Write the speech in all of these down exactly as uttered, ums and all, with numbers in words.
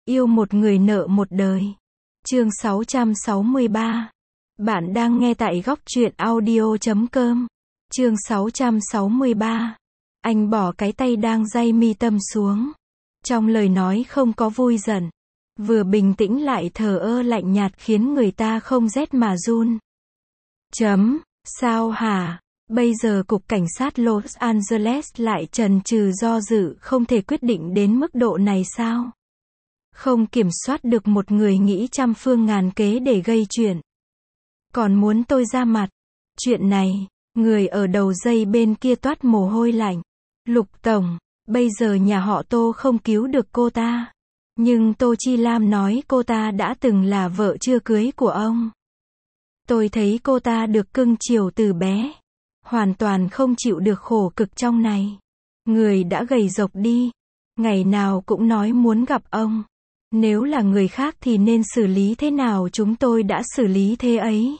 Yêu một người nợ một đời. Chương sáu trăm sáu mươi ba. Bạn đang nghe tại góc truyện audio chấm com. Chương sáu trăm sáu mươi ba. Anh bỏ cái tay đang day mi tâm xuống. Trong lời nói không có vui giận. Vừa bình tĩnh lại thờ ơ lạnh nhạt khiến người ta không rét mà run. Chấm, sao hả? Bây giờ cục cảnh sát Los Angeles lại chần chừ do dự không thể quyết định đến mức độ này sao? Không kiểm soát được một người nghĩ trăm phương ngàn kế để gây chuyện. Còn muốn tôi ra mặt. Chuyện này, người ở đầu dây bên kia toát mồ hôi lạnh. Lục Tổng, bây giờ nhà họ Tô không cứu được cô ta. Nhưng Tô Chi Lam nói cô ta đã từng là vợ chưa cưới của ông. Tôi thấy cô ta được cưng chiều từ bé. Hoàn toàn không chịu được khổ cực trong này. Người đã gầy rộc đi. Ngày nào cũng nói muốn gặp ông. Nếu là người khác thì nên xử lý thế nào chúng tôi đã xử lý thế ấy.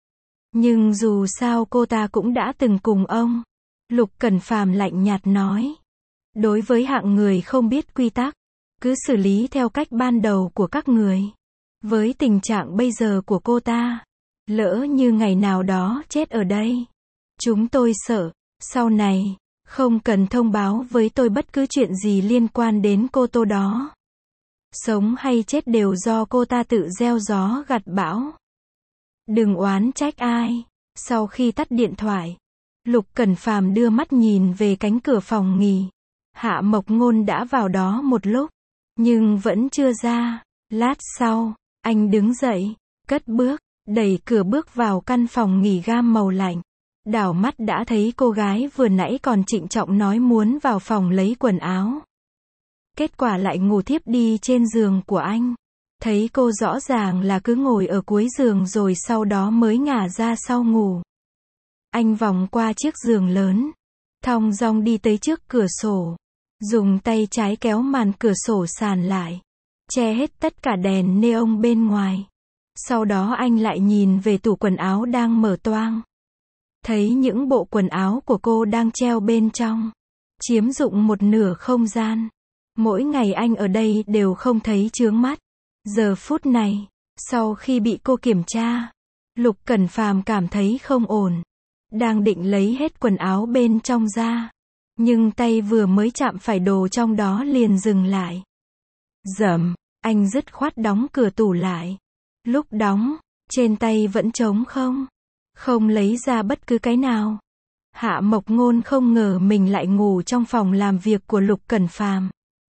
Nhưng dù sao cô ta cũng đã từng cùng ông. Lục Cẩn Phàm lạnh nhạt nói. Đối với hạng người không biết quy tắc, cứ xử lý theo cách ban đầu của các người. Với tình trạng bây giờ của cô ta, lỡ như ngày nào đó chết ở đây. Chúng tôi sợ, sau này, không cần thông báo với tôi bất cứ chuyện gì liên quan đến cô Tô đó. Sống hay chết đều do cô ta tự gieo gió gặt bão. Đừng oán trách ai. Sau khi tắt điện thoại, Lục Cẩn Phàm đưa mắt nhìn về cánh cửa phòng nghỉ. Hạ Mộc Ngôn đã vào đó một lúc, nhưng vẫn chưa ra. Lát sau, anh đứng dậy, cất bước, đẩy cửa bước vào căn phòng nghỉ gam màu lạnh. Đảo mắt đã thấy cô gái vừa nãy còn trịnh trọng nói muốn vào phòng lấy quần áo. Kết quả lại ngủ thiếp đi trên giường của anh. Thấy cô rõ ràng là cứ ngồi ở cuối giường rồi sau đó mới ngả ra sau ngủ. Anh vòng qua chiếc giường lớn, thong dong đi tới trước cửa sổ, dùng tay trái kéo màn cửa sổ sàn lại, che hết tất cả đèn neon bên ngoài. Sau đó anh lại nhìn về tủ quần áo đang mở toang. Thấy những bộ quần áo của cô đang treo bên trong, chiếm dụng một nửa không gian. Mỗi ngày anh ở đây đều không thấy chướng mắt. Giờ phút này, sau khi bị cô kiểm tra, Lục Cẩn Phàm cảm thấy không ổn. Đang định lấy hết quần áo bên trong ra. Nhưng tay vừa mới chạm phải đồ trong đó liền dừng lại. Dầm, anh dứt khoát đóng cửa tủ lại. Lúc đóng, trên tay vẫn trống không. Không lấy ra bất cứ cái nào. Hạ Mộc Ngôn không ngờ mình lại ngủ trong phòng làm việc của Lục Cẩn Phàm.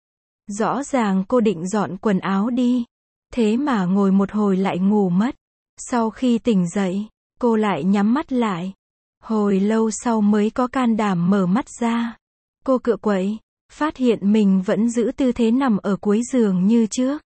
Rõ ràng cô định dọn quần áo đi. Thế mà ngồi một hồi lại ngủ mất. Sau khi tỉnh dậy, cô lại nhắm mắt lại. Hồi lâu sau mới có can đảm mở mắt ra. Cô cựa quậy, phát hiện mình vẫn giữ tư thế nằm ở cuối giường như trước.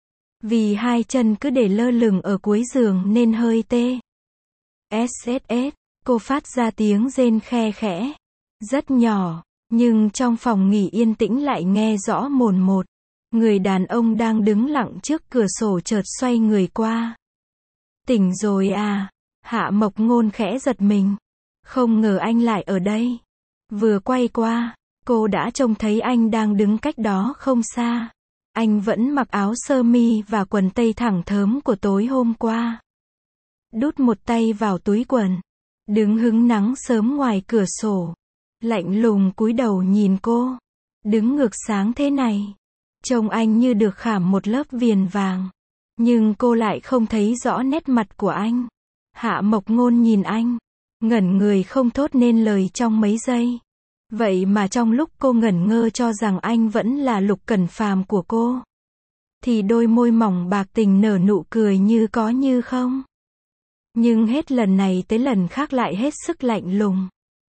Vì hai chân cứ để lơ lửng ở cuối giường nên hơi tê. ét ét ét, cô phát ra tiếng rên khe khẽ. Rất nhỏ, nhưng trong phòng nghỉ yên tĩnh lại nghe rõ mồn một. Người đàn ông đang đứng lặng trước cửa sổ chợt xoay người qua. Tỉnh rồi à? Hạ Mộc Ngôn khẽ giật mình. Không ngờ anh lại ở đây. Vừa quay qua, cô đã trông thấy anh đang đứng cách đó không xa. Anh vẫn mặc áo sơ mi và quần tây thẳng thớm của tối hôm qua. Đút một tay vào túi quần. Đứng hứng nắng sớm ngoài cửa sổ. Lạnh lùng cúi đầu nhìn cô. Đứng ngược sáng thế này. Trông anh như được khảm một lớp viền vàng. Nhưng cô lại không thấy rõ nét mặt của anh. Hạ Mộc Ngôn nhìn anh. Ngẩn người không thốt nên lời trong mấy giây. Vậy mà trong lúc cô ngẩn ngơ cho rằng anh vẫn là Lục Cẩn Phàm của cô. Thì đôi môi mỏng bạc tình nở nụ cười như có như không. Nhưng hết lần này tới lần khác lại hết sức lạnh lùng.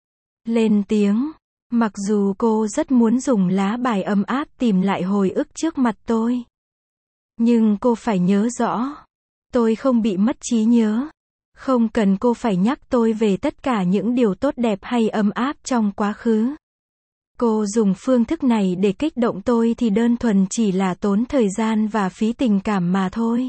Lên tiếng. Mặc dù cô rất muốn dùng lá bài ấm áp tìm lại hồi ức trước mặt tôi. Nhưng cô phải nhớ rõ. Tôi không bị mất trí nhớ. Không cần cô phải nhắc tôi về tất cả những điều tốt đẹp hay ấm áp trong quá khứ. Cô dùng phương thức này để kích động tôi thì đơn thuần chỉ là tốn thời gian và phí tình cảm mà thôi.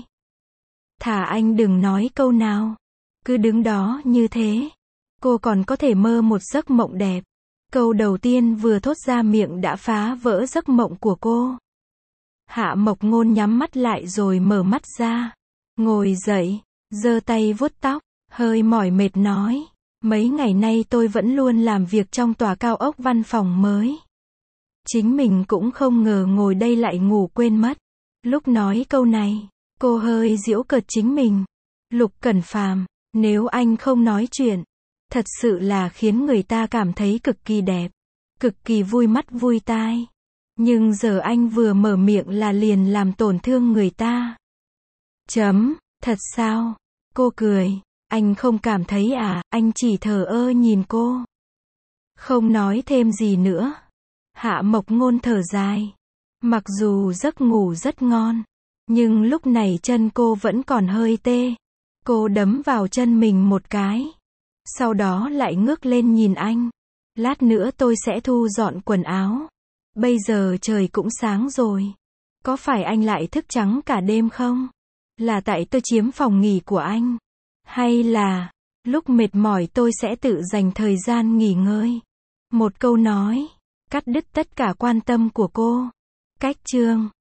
Thà anh đừng nói câu nào. Cứ đứng đó như thế. Cô còn có thể mơ một giấc mộng đẹp. Câu đầu tiên vừa thốt ra miệng đã phá vỡ giấc mộng của cô. Hạ Mộc Ngôn nhắm mắt lại rồi mở mắt ra. Ngồi dậy, giơ tay vuốt tóc, hơi mỏi mệt nói. Mấy ngày nay tôi vẫn luôn làm việc trong tòa cao ốc văn phòng mới. Chính mình cũng không ngờ ngồi đây lại ngủ quên mất. Lúc nói câu này, cô hơi giễu cợt chính mình. Lục Cẩn Phàm, nếu anh không nói chuyện, thật sự là khiến người ta cảm thấy cực kỳ đẹp, cực kỳ vui mắt vui tai. Nhưng giờ anh vừa mở miệng là liền làm tổn thương người ta. Chấm, thật sao? Cô cười. Anh không cảm thấy à, anh chỉ thờ ơ nhìn cô. Không nói thêm gì nữa. Hạ Mộc Ngôn thở dài. Mặc dù giấc ngủ rất ngon, nhưng lúc này chân cô vẫn còn hơi tê. Cô đấm vào chân mình một cái. Sau đó lại ngước lên nhìn anh. Lát nữa tôi sẽ thu dọn quần áo. Bây giờ trời cũng sáng rồi. Có phải anh lại thức trắng cả đêm không? Là tại tôi chiếm phòng nghỉ của anh? Hay là, lúc mệt mỏi tôi sẽ tự dành thời gian nghỉ ngơi? Một câu nói, cắt đứt tất cả quan tâm của cô. Cách chương